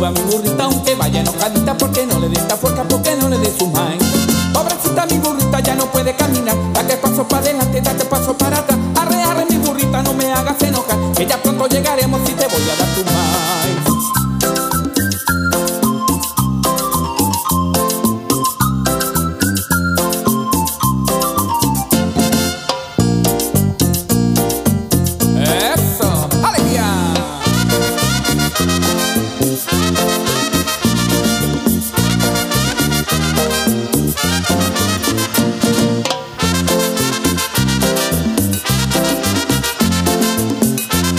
suba mi burrita aunque vaya enojadita, porque no le dé esta fuerza, porque no le dé su maíz. Pobrecita mi burrita ya no puede caminar, date paso para adelante, date paso para atrás. Arre, arre mi burrita, no me hagas enojar, que ya pronto llegaremos y te voy a dar tu maíz.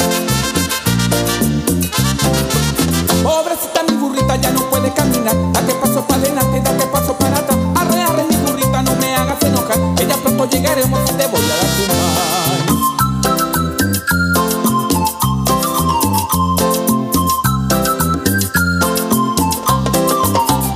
Pobrecita mi burrita ya no puede caminar,